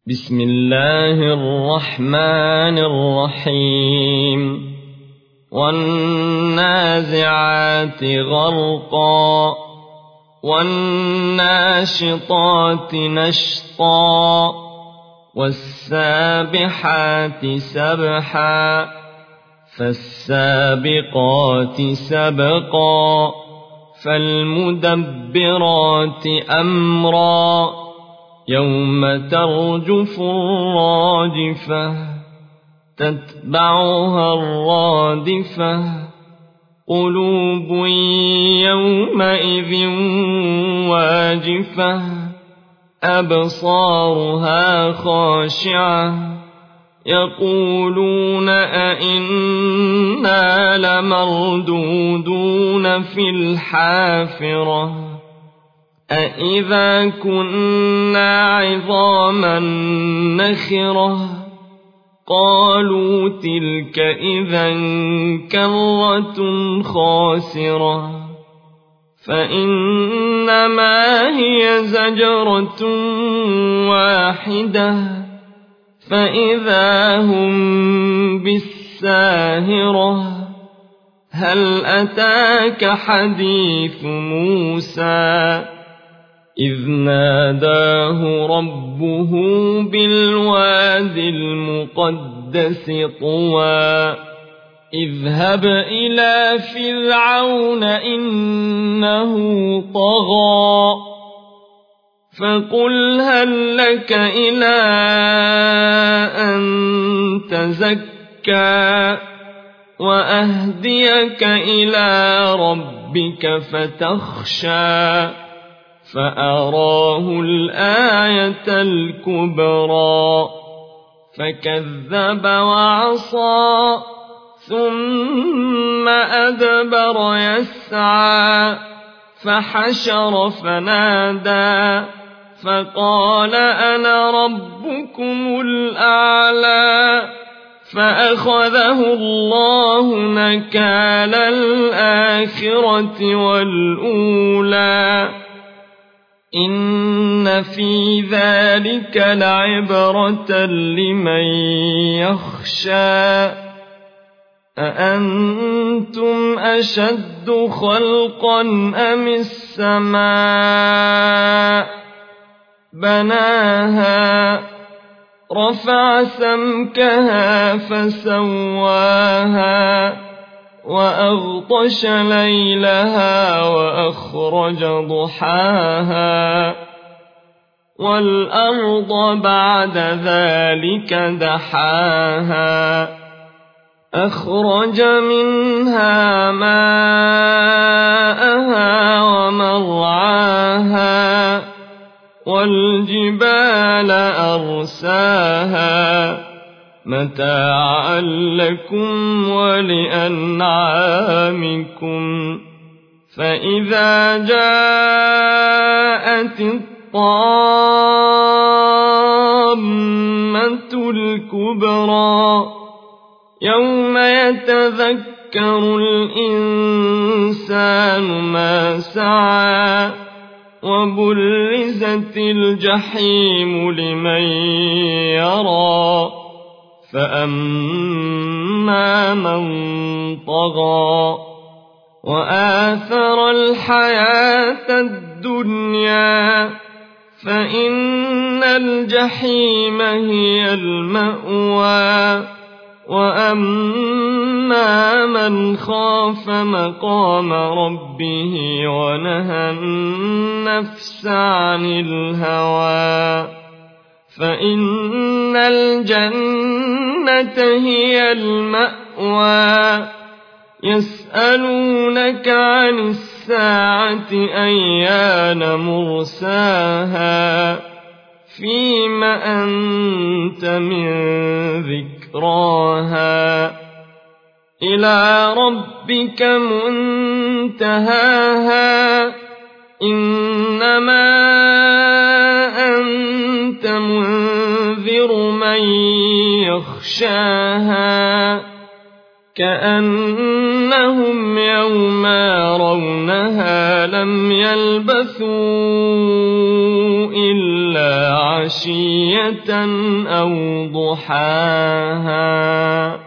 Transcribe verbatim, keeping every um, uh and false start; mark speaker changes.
Speaker 1: بسم الله الرحمن الرحيم والنازعات غرقا والناشطات نشطا والسابحات سبحا فالسابقات سبقا فالمدبرات أمرا يوم ترجف الراجفة تتبعها الرادفة قلوب يومئذ واجفة أبصارها خاشعة يقولون أئنا لمردودون في الحافرة أئذا كنا عظاما نخرة قالوا تلك إذا كرة خاسرة فإنما هي زجرة واحدة فإذا هم بالساهرة هل أتاك حديث موسى إذ ناداه ربه بالواد المقدس طوى اذهب إلى فرعون إنه طغى فقل هل لك إلى أن تزكى وأهديك إلى ربك فتخشى فأراه الآية الكبرى فكذب وعصى ثم أدبر يسعى فحشر فنادى فقال أنا ربكم الأعلى فأخذه الله نكال الآخرة والأولى إن في ذلك لعبرة لمن يخشى أأنتم أشد خلقا أم السماء بناها رفع سمكها فسواها وأغطش ليلها وأخرج ضحاها والأرض بعد ذلك دحاها أخرج منها ماءها ومرعاها والجبال أرساها متاعا لكم ولأنعامكم فإذا جاءت الطامة الكبرى يوم يتذكر الإنسان ما سعى وبرزت الجحيم لمن يرى فأما من طغى وآثر الحياة الدنيا فإن الجحيم هي المأوى وأما من خاف مقام ربه ونهى النفس عن الهوى فإن الجنة هي المأوى يسألونك عن الساعة أيان مرساها فيم أنت من ذكراها إلى ربك منتهاها إنما أنت منذر من يخشاها كأنهم يوم يرونها لم يلبثوا إلا عشية أو ضحاها